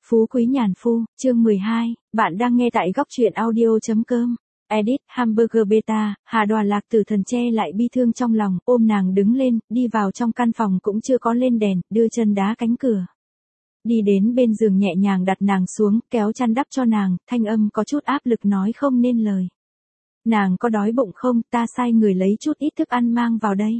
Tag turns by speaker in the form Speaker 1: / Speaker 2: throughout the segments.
Speaker 1: Phú Quý Nhàn Phu, chương 12, bạn đang nghe tại góc truyện audio.com. Edit, Hamburger Beta, Hà Đoà Lạc Tử Thần che lại bi thương trong lòng, ôm nàng đứng lên, đi vào trong căn phòng cũng chưa có lên đèn, đưa chân đá cánh cửa. Đi đến bên giường nhẹ nhàng đặt nàng xuống, kéo chăn đắp cho nàng, thanh âm có chút áp lực nói không nên lời. Nàng có đói bụng không, ta sai người lấy chút ít thức ăn mang vào đây.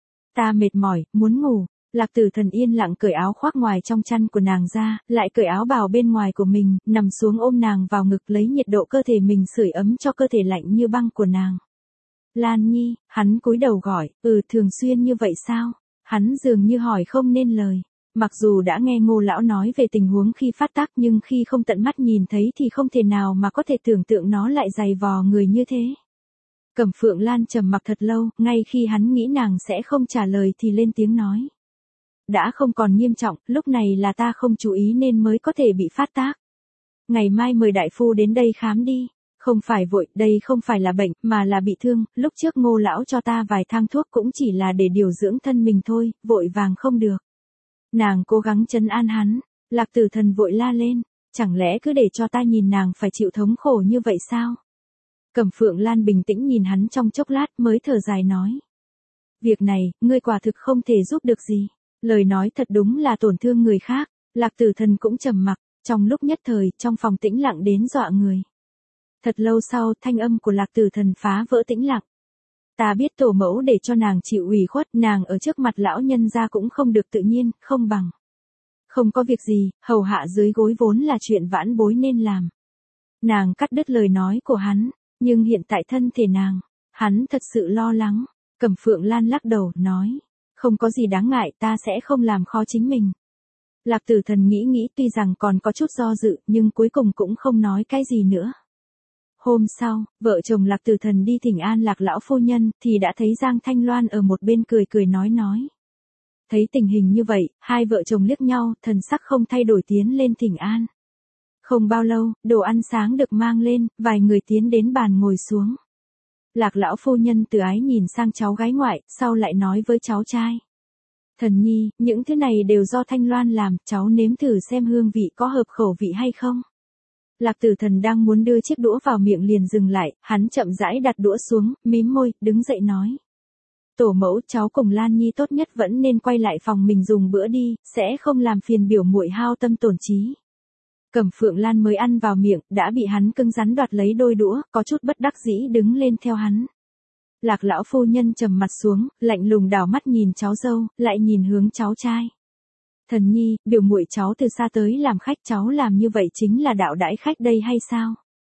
Speaker 1: Ta mệt mỏi, muốn ngủ. Lạc Tử Thần yên lặng cởi áo khoác ngoài trong chăn của nàng ra, lại cởi áo bào bên ngoài của mình, nằm xuống ôm nàng vào ngực lấy nhiệt độ cơ thể mình sưởi ấm cho cơ thể lạnh như băng của nàng. Lan Nhi, hắn cúi đầu gọi, thường xuyên như vậy sao? Hắn dường như hỏi không nên lời. Mặc dù đã nghe Ngô lão nói về tình huống khi phát tác nhưng khi không tận mắt nhìn thấy thì không thể nào mà có thể tưởng tượng nó lại dày vò người như thế. Cẩm Phượng Lan trầm mặc thật lâu, ngay khi hắn nghĩ nàng sẽ không trả lời thì lên tiếng nói. Đã không còn nghiêm trọng, lúc này là ta không chú ý nên mới có thể bị phát tác. Ngày mai mời đại phu đến đây khám đi. Không phải vội, đây không phải là bệnh, mà là bị thương, lúc trước Ngô lão cho ta vài thang thuốc cũng chỉ là để điều dưỡng thân mình thôi, vội vàng không được. Nàng cố gắng trấn an hắn, Lạc Tử Thần vội la lên, chẳng lẽ cứ để cho ta nhìn nàng phải chịu thống khổ như vậy sao? Cẩm Phượng Lan bình tĩnh nhìn hắn trong chốc lát mới thở dài nói. Việc này, ngươi quả thực không thể giúp được gì. Lời nói thật đúng là tổn thương người khác, Lạc Tử Thần cũng trầm mặc, trong lúc nhất thời, trong phòng tĩnh lặng đến dọa người. Thật lâu sau, thanh âm của Lạc Tử Thần phá vỡ tĩnh lặng. Ta biết tổ mẫu để cho nàng chịu ủy khuất, nàng ở trước mặt lão nhân gia cũng không được tự nhiên, không bằng. Không có việc gì, hầu hạ dưới gối vốn là chuyện vãn bối nên làm. Nàng cắt đứt lời nói của hắn, nhưng hiện tại thân thể nàng, hắn thật sự lo lắng. Cẩm Phượng Lan lắc đầu, nói. Không có gì đáng ngại, ta sẽ không làm khó chính mình. Lạc Tử Thần nghĩ tuy rằng còn có chút do dự, nhưng cuối cùng cũng không nói cái gì nữa. Hôm sau, vợ chồng Lạc Tử Thần đi thỉnh an Lạc lão phu nhân, thì đã thấy Giang Thanh Loan ở một bên cười nói. Thấy tình hình như vậy, hai vợ chồng liếc nhau, thần sắc không thay đổi tiến lên thỉnh an. Không bao lâu, đồ ăn sáng được mang lên, vài người tiến đến bàn ngồi xuống. Lạc lão phu nhân từ ái nhìn sang cháu gái ngoại, sau lại nói với cháu trai. Thần nhi, những thứ này đều do Thanh Loan làm, cháu nếm thử xem hương vị có hợp khẩu vị hay không. Lạc Tử Thần đang muốn đưa chiếc đũa vào miệng liền dừng lại, hắn chậm rãi đặt đũa xuống, mím môi, đứng dậy nói. Tổ mẫu, cháu cùng Lan Nhi tốt nhất vẫn nên quay lại phòng mình dùng bữa đi, sẽ không làm phiền biểu muội hao tâm tổn trí. Cẩm Phượng Lan mới ăn vào miệng, đã bị hắn cứng rắn đoạt lấy đôi đũa, có chút bất đắc dĩ đứng lên theo hắn. Lạc lão phu nhân trầm mặt xuống, lạnh lùng đảo mắt nhìn cháu dâu, lại nhìn hướng cháu trai. Thần nhi, biểu muội cháu từ xa tới làm khách, cháu làm như vậy chính là đạo đãi khách đây hay sao?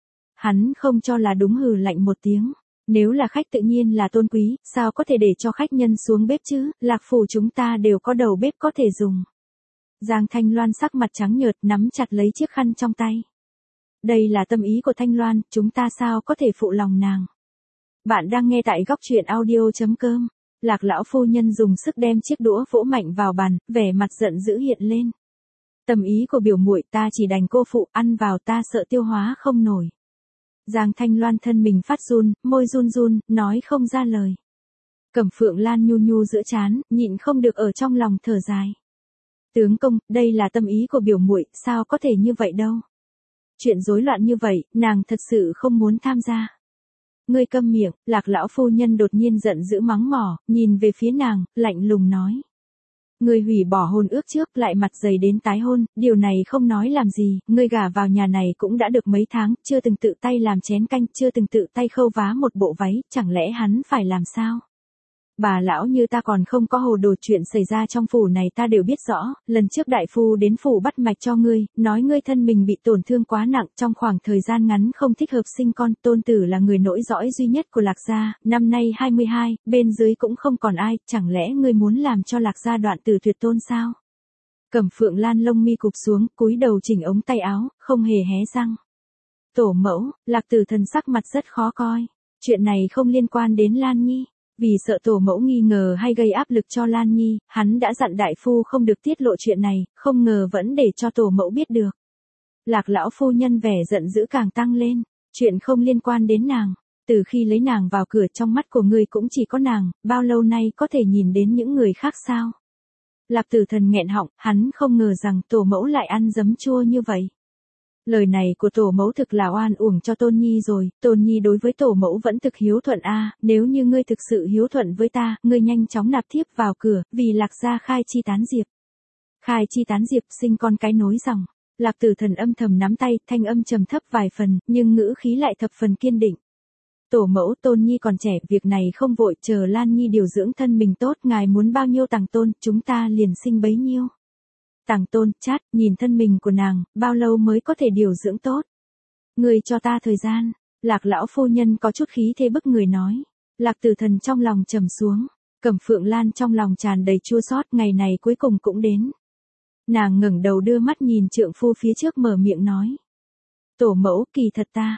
Speaker 1: Hắn không cho là đúng, hừ lạnh một tiếng. Nếu là khách tự nhiên là tôn quý, sao có thể để cho khách nhân xuống bếp chứ, Lạc phủ chúng ta đều có đầu bếp có thể dùng. Giang Thanh Loan sắc mặt trắng nhợt nắm chặt lấy chiếc khăn trong tay. Đây là tâm ý của Thanh Loan, chúng ta sao có thể phụ lòng nàng. Bạn đang nghe tại góc truyện audio.com. Lạc lão phu nhân dùng sức đem chiếc đũa vỗ mạnh vào bàn, vẻ mặt giận dữ hiện lên. Tâm ý của biểu muội ta chỉ đành cô phụ, ăn vào ta sợ tiêu hóa không nổi. Giang Thanh Loan thân mình phát run, môi run, nói không ra lời. Cẩm Phượng Lan nhu giữa trán, nhịn không được ở trong lòng thở dài. Tướng công, đây là tâm ý của biểu muội, sao có thể như vậy đâu. Chuyện rối loạn như vậy, nàng thật sự không muốn tham gia. Ngươi câm miệng, Lạc lão phu nhân đột nhiên giận dữ mắng mỏ, nhìn về phía nàng, lạnh lùng nói. Ngươi hủy bỏ hôn ước trước, lại mặt dày đến tái hôn, điều này không nói làm gì, ngươi gả vào nhà này cũng đã được mấy tháng, chưa từng tự tay làm chén canh, chưa từng tự tay khâu vá một bộ váy, chẳng lẽ hắn phải làm sao? Bà lão như ta còn không có hồ đồ, chuyện xảy ra trong phủ này ta đều biết rõ, lần trước đại phu đến phủ bắt mạch cho ngươi, nói ngươi thân mình bị tổn thương quá nặng, trong khoảng thời gian ngắn không thích hợp sinh con, tôn tử là người nối dõi duy nhất của Lạc gia, năm nay 22, bên dưới cũng không còn ai, chẳng lẽ ngươi muốn làm cho Lạc gia đoạn tử tuyệt tôn sao? Cẩm Phượng Lan lông mi cụp xuống, cúi đầu chỉnh ống tay áo, không hề hé răng. Tổ mẫu, Lạc Tử Thần sắc mặt rất khó coi, chuyện này không liên quan đến Lan Nhi. Vì sợ tổ mẫu nghi ngờ hay gây áp lực cho Lan Nhi, hắn đã dặn đại phu không được tiết lộ chuyện này, không ngờ vẫn để cho tổ mẫu biết được. Lạc lão phu nhân vẻ giận dữ càng tăng lên, chuyện không liên quan đến nàng. Từ khi lấy nàng vào cửa trong mắt của ngươi cũng chỉ có nàng, bao lâu nay có thể nhìn đến những người khác sao? Lạc Tử Thần nghẹn họng, hắn không ngờ rằng tổ mẫu lại ăn giấm chua như vậy. Lời này của tổ mẫu thực là oan uổng cho Tôn Nhi rồi, Tôn Nhi đối với tổ mẫu vẫn thực hiếu thuận nếu như ngươi thực sự hiếu thuận với ta, ngươi nhanh chóng nạp thiếp vào cửa, vì Lạc gia khai chi tán diệp. Khai chi tán diệp sinh con cái nối dòng. Lạc Tử Thần âm thầm nắm tay, thanh âm trầm thấp vài phần, nhưng ngữ khí lại thập phần kiên định. Tổ mẫu, Tôn Nhi còn trẻ, việc này không vội, chờ Lan Nhi điều dưỡng thân mình tốt, ngài muốn bao nhiêu tàng tôn, chúng ta liền sinh bấy nhiêu. Tàng tôn, chát, nhìn thân mình của nàng, bao lâu mới có thể điều dưỡng tốt. Người cho ta thời gian. Lạc lão phu nhân có chút khí thế bức người nói. Lạc Tử Thần trong lòng trầm xuống. Cẩm Phượng Lan trong lòng tràn đầy chua xót, ngày này cuối cùng cũng đến. Nàng ngẩng đầu đưa mắt nhìn trượng phu phía trước mở miệng nói. Tổ mẫu, kỳ thật ta.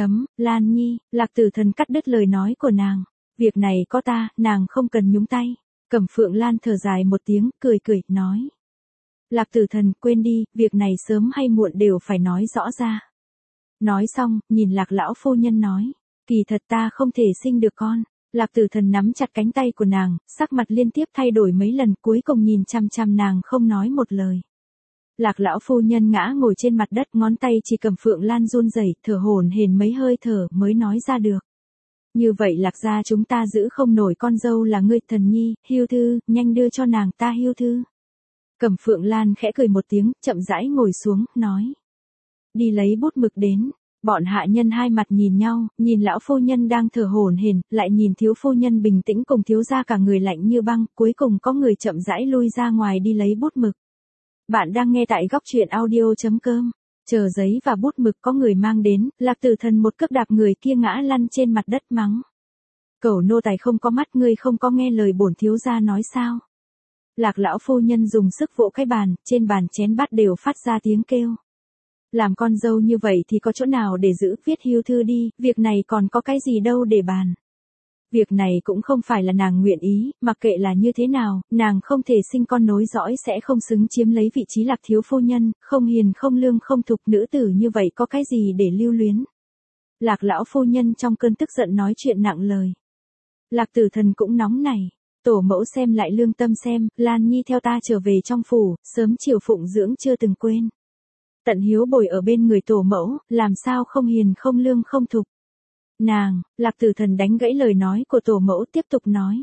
Speaker 1: Lan Nhi, Lạc Tử Thần cắt đứt lời nói của nàng. Việc này có ta, nàng không cần nhúng tay. Cẩm Phượng Lan thở dài một tiếng, cười nói. Lạc Tử Thần, quên đi, việc này sớm hay muộn đều phải nói rõ ra. Nói xong, nhìn Lạc lão phu nhân nói. Kỳ thật ta không thể sinh được con. Lạc Tử Thần nắm chặt cánh tay của nàng, sắc mặt liên tiếp thay đổi mấy lần, cuối cùng nhìn chăm chăm nàng không nói một lời. Lạc lão phu nhân ngã ngồi trên mặt đất, ngón tay chỉ Cẩm Phượng Lan run rẩy, thở hổn hển mấy hơi thở mới nói ra được. Như vậy Lạc gia chúng ta giữ không nổi con dâu là ngươi, Thần Nhi, Hưu Thư, nhanh đưa cho nàng ta Hưu Thư. Cẩm Phượng Lan khẽ cười một tiếng, chậm rãi ngồi xuống, nói. Đi lấy bút mực đến. Bọn hạ nhân hai mặt nhìn nhau, nhìn lão phu nhân đang thở hổn hển, lại nhìn thiếu phu nhân bình tĩnh cùng thiếu gia cả người lạnh như băng, cuối cùng có người chậm rãi lui ra ngoài đi lấy bút mực. Bạn đang nghe tại góc truyện audio.com. Chờ giấy và bút mực có người mang đến, Lạc Tử Thần một cước đạp người kia ngã lăn trên mặt đất mắng. Cẩu nô tài không có mắt, ngươi không có nghe lời bổn thiếu gia nói sao? Lạc lão phu nhân dùng sức vỗ cái bàn, trên bàn chén bát đều phát ra tiếng kêu. Làm con dâu như vậy thì có chỗ nào để giữ, viết Hưu Thư đi, việc này còn có cái gì đâu để bàn. Việc này cũng không phải là nàng nguyện ý, mặc kệ là như thế nào, nàng không thể sinh con nối dõi sẽ không xứng chiếm lấy vị trí Lạc thiếu phu nhân, không hiền không lương không thục, nữ tử như vậy có cái gì để lưu luyến. Lạc lão phu nhân trong cơn tức giận nói chuyện nặng lời. Lạc Tử Thần cũng nóng nảy. Tổ mẫu xem lại lương tâm xem, Lan Nhi theo ta trở về trong phủ, sớm chiều phụng dưỡng chưa từng quên. Tận hiếu bồi ở bên người tổ mẫu, làm sao không hiền không lương không thục. Nàng, Lạc Tử Thần đánh gãy lời nói của tổ mẫu tiếp tục nói.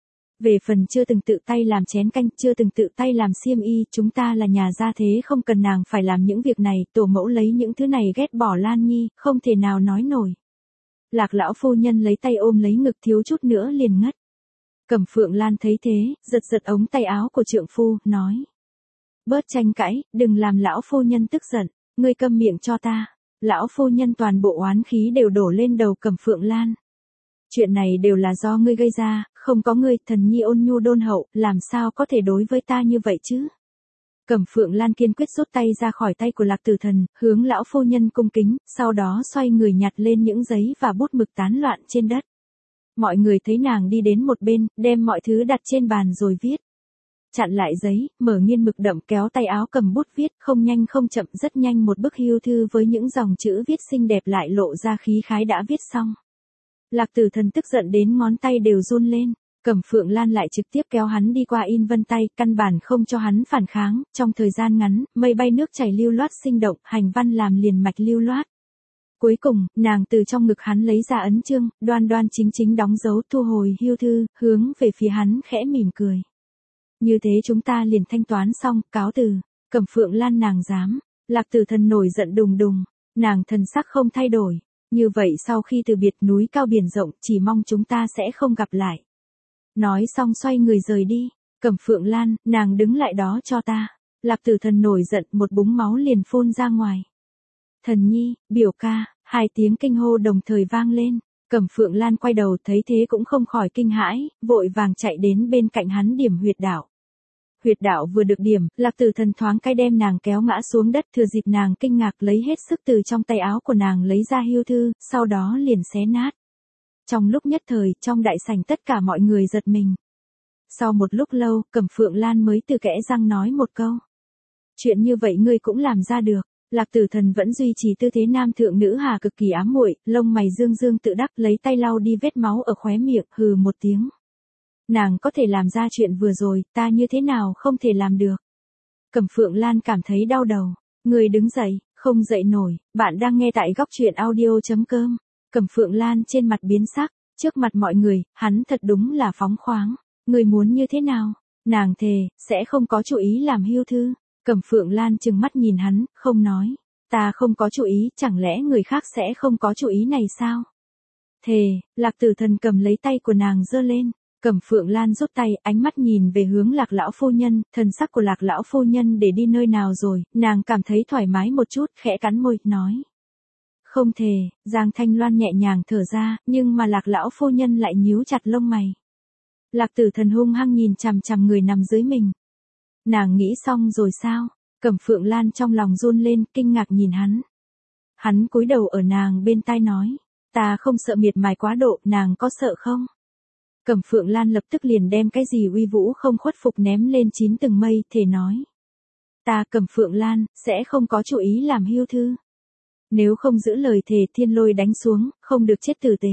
Speaker 1: Về phần chưa từng tự tay làm chén canh, chưa từng tự tay làm xiêm y, chúng ta là nhà gia thế không cần nàng phải làm những việc này, tổ mẫu lấy những thứ này ghét bỏ Lan Nhi, không thể nào nói nổi. Lạc lão phu nhân lấy tay ôm lấy ngực thiếu chút nữa liền ngất. Cẩm Phượng Lan thấy thế, giật giật ống tay áo của trượng phu, nói. Bớt tranh cãi, đừng làm lão phu nhân tức giận, ngươi câm miệng cho ta. Lão phu nhân toàn bộ oán khí đều đổ lên đầu Cẩm Phượng Lan. Chuyện này đều là do ngươi gây ra, không có ngươi, Thần Nhi ôn nhu đôn hậu, làm sao có thể đối với ta như vậy chứ? Cẩm Phượng Lan kiên quyết rút tay ra khỏi tay của Lạc Tử Thần, hướng lão phu nhân cung kính, sau đó xoay người nhặt lên những giấy và bút mực tán loạn trên đất. Mọi người thấy nàng đi đến một bên, đem mọi thứ đặt trên bàn rồi viết. Chặn lại giấy, mở nghiên mực đậm, kéo tay áo cầm bút viết, không nhanh không chậm, rất nhanh một bức Hưu Thư với những dòng chữ viết xinh đẹp lại lộ ra khí khái đã viết xong. Lạc Tử Thần tức giận đến ngón tay đều run lên. Cẩm Phượng Lan lại trực tiếp kéo hắn đi qua in vân tay, căn bản không cho hắn phản kháng, trong thời gian ngắn, mây bay nước chảy lưu loát sinh động, hành văn làm liền mạch lưu loát. Cuối cùng, nàng từ trong ngực hắn lấy ra ấn chương, đoan đoan chính chính đóng dấu, thu hồi Hưu Thư, hướng về phía hắn khẽ mỉm cười. Như thế chúng ta liền thanh toán xong, cáo từ. Cẩm Phượng Lan nàng dám. Lạc Tử Thần nổi giận đùng đùng, nàng thần sắc không thay đổi. Như vậy sau khi từ biệt núi cao biển rộng, chỉ mong chúng ta sẽ không gặp lại. Nói xong xoay người rời đi. Cẩm Phượng Lan, nàng đứng lại đó cho ta. Lạc Tử Thần nổi giận, một búng máu liền phun ra ngoài. Thần Nhi, biểu ca, hai tiếng kinh hô đồng thời vang lên. Cẩm Phượng Lan quay đầu thấy thế cũng không khỏi kinh hãi, vội vàng chạy đến bên cạnh hắn điểm huyệt đạo. Huyệt đạo vừa được điểm, Lạc Tử Thần thoáng cái đem nàng kéo ngã xuống đất, thừa dịp nàng kinh ngạc lấy hết sức từ trong tay áo của nàng lấy ra Hưu Thư, sau đó liền xé nát. Trong lúc nhất thời, trong đại sảnh tất cả mọi người giật mình. Sau một lúc lâu, Cẩm Phượng Lan mới từ kẽ răng nói một câu. Chuyện như vậy ngươi cũng làm ra được. Lạc Tử Thần vẫn duy trì tư thế nam thượng nữ hà cực kỳ ám muội, lông mày dương dương tự đắc lấy tay lau đi vết máu ở khóe miệng, hừ một tiếng. Nàng có thể làm ra chuyện vừa rồi, ta như thế nào không thể làm được. Cẩm Phượng Lan cảm thấy đau đầu. Người đứng dậy, không dậy nổi, bạn đang nghe tại góc truyện audio.com. Cẩm Phượng Lan trên mặt biến sắc, trước mặt mọi người, hắn thật đúng là phóng khoáng. Người muốn như thế nào? Nàng thề, sẽ không có chủ ý làm hưu thư. Cẩm Phượng Lan trừng mắt nhìn hắn, không nói. Ta không có chủ ý, chẳng lẽ người khác sẽ không có chủ ý này sao? Thề, Lạc Tử Thần cầm lấy tay của nàng giơ lên. Cẩm Phượng Lan rút tay, ánh mắt nhìn về hướng Lạc lão phu nhân, thần sắc của Lạc lão phu nhân để đi nơi nào rồi, nàng cảm thấy thoải mái một chút, khẽ cắn môi, nói. Không thề, Giang Thanh Loan nhẹ nhàng thở ra, nhưng mà Lạc lão phu nhân lại nhíu chặt lông mày. Lạc Tử Thần hung hăng nhìn chằm chằm người nằm dưới mình. Nàng nghĩ xong rồi sao? Cẩm Phượng Lan trong lòng run lên, kinh ngạc nhìn hắn. Hắn cúi đầu ở nàng bên tai nói. Ta không sợ miệt mài quá độ, nàng có sợ không? Cẩm Phượng Lan lập tức liền đem cái gì uy vũ không khuất phục ném lên 9 tầng mây, thề nói. Ta Cẩm Phượng Lan, sẽ không có chủ ý làm hưu thư. Nếu không giữ lời thề thiên lôi đánh xuống, không được chết tử tế.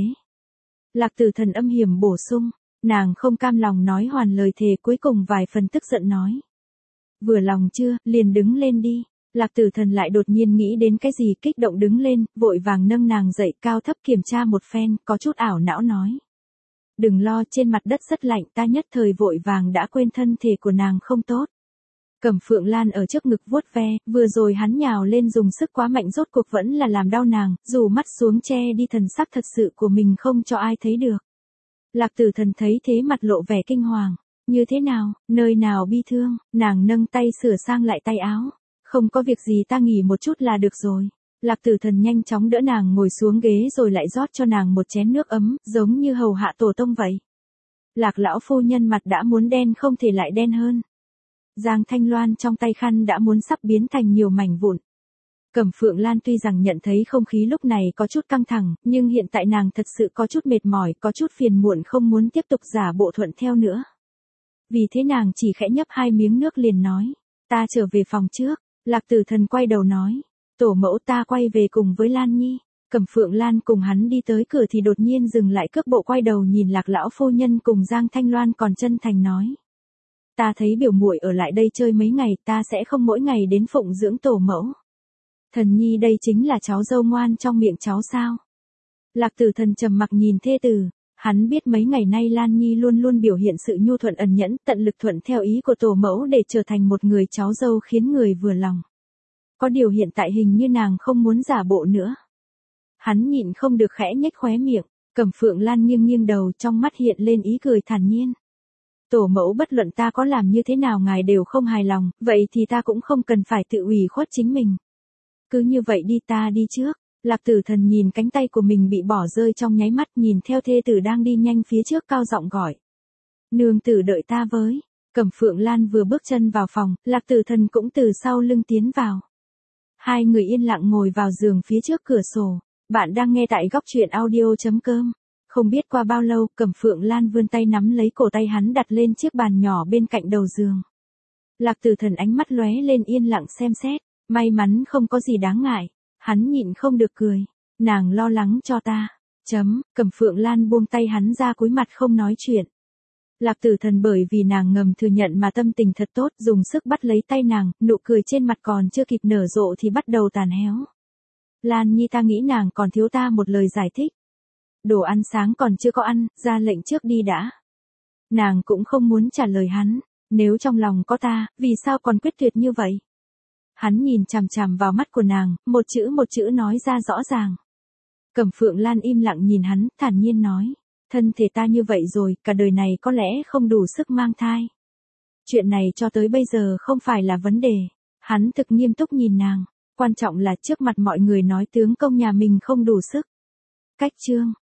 Speaker 1: Lạc Tử Thần âm hiểm bổ sung, nàng không cam lòng nói hoàn lời thề cuối cùng vài phần tức giận nói. Vừa lòng chưa, liền đứng lên đi. Lạc Tử Thần lại đột nhiên nghĩ đến cái gì kích động đứng lên, vội vàng nâng nàng dậy cao thấp kiểm tra một phen, có chút ảo não nói. Đừng lo, trên mặt đất rất lạnh, ta nhất thời vội vàng đã quên thân thể của nàng không tốt. Cẩm Phượng Lan ở trước ngực vuốt ve, vừa rồi hắn nhào lên dùng sức quá mạnh rốt cuộc vẫn là làm đau nàng, dù mắt xuống che đi thần sắc thật sự của mình không cho ai thấy được. Lạc Tử Thần thấy thế mặt lộ vẻ kinh hoàng. Như thế nào, nơi nào bi thương, nàng nâng tay sửa sang lại tay áo. Không có việc gì ta nghỉ một chút là được rồi. Lạc Tử Thần nhanh chóng đỡ nàng ngồi xuống ghế rồi lại rót cho nàng một chén nước ấm, giống như hầu hạ tổ tông vậy. Lạc lão phu nhân mặt đã muốn đen không thể lại đen hơn. Giang Thanh Loan trong tay khăn đã muốn sắp biến thành nhiều mảnh vụn. Cẩm Phượng Lan tuy rằng nhận thấy không khí lúc này có chút căng thẳng, nhưng hiện tại nàng thật sự có chút mệt mỏi, có chút phiền muộn không muốn tiếp tục giả bộ thuận theo nữa. Vì thế nàng chỉ khẽ nhấp 2 miếng nước liền nói, ta trở về phòng trước. Lạc Tử Thần quay đầu nói, tổ mẫu ta quay về cùng với Lan Nhi. Cẩm Phượng Lan cùng hắn đi tới cửa thì đột nhiên dừng lại cước bộ quay đầu nhìn Lạc lão phu nhân cùng Giang Thanh Loan còn chân thành nói. Ta thấy biểu muội ở lại đây chơi mấy ngày, ta sẽ không mỗi ngày đến phụng dưỡng tổ mẫu. Thần Nhi đây chính là cháu dâu ngoan trong miệng cháu sao? Lạc Tử Thần trầm mặc nhìn thê tử. Hắn biết mấy ngày nay Lan Nhi luôn luôn biểu hiện sự nhu thuận ẩn nhẫn, tận lực thuận theo ý của tổ mẫu để trở thành một người cháu dâu khiến người vừa lòng. Có điều hiện tại hình như nàng không muốn giả bộ nữa. Hắn nhịn không được khẽ nhếch khóe miệng, Cẩm Phượng Lan nghiêng nghiêng đầu trong mắt hiện lên ý cười thản nhiên. Tổ mẫu bất luận ta có làm như thế nào ngài đều không hài lòng, vậy thì ta cũng không cần phải tự ủy khuất chính mình. Cứ như vậy đi ta đi trước. Lạc Tử Thần nhìn cánh tay của mình bị bỏ rơi trong nháy mắt nhìn theo thê tử đang đi nhanh phía trước cao giọng gọi. Nương tử đợi ta với. Cẩm Phượng Lan vừa bước chân vào phòng, Lạc Tử Thần cũng từ sau lưng tiến vào. Hai người yên lặng ngồi vào giường phía trước cửa sổ. Bạn đang nghe tại góc truyện audio.com. Không biết qua bao lâu, Cẩm Phượng Lan vươn tay nắm lấy cổ tay hắn đặt lên chiếc bàn nhỏ bên cạnh đầu giường. Lạc Tử Thần ánh mắt lóe lên yên lặng xem xét. May mắn không có gì đáng ngại. Hắn nhịn không được cười. Nàng lo lắng cho ta. Cẩm Phượng Lan buông tay hắn ra cúi mặt không nói chuyện. Lạc Tử Thần bởi vì nàng ngầm thừa nhận mà tâm tình thật tốt, dùng sức bắt lấy tay nàng, nụ cười trên mặt còn chưa kịp nở rộ thì bắt đầu tàn héo. Lan Nhi ta nghĩ nàng còn thiếu ta một lời giải thích. Đồ ăn sáng còn chưa có ăn, ra lệnh trước đi đã. Nàng cũng không muốn trả lời hắn. Nếu trong lòng có ta, vì sao còn quyết tuyệt như vậy? Hắn nhìn chằm chằm vào mắt của nàng, một chữ nói ra rõ ràng. Cẩm Phượng Lan im lặng nhìn hắn, thản nhiên nói. Thân thể ta như vậy rồi, cả đời này có lẽ không đủ sức mang thai. Chuyện này cho tới bây giờ không phải là vấn đề. Hắn thực nghiêm túc nhìn nàng. Quan trọng là trước mặt mọi người nói tướng công nhà mình không đủ sức. Cách chương.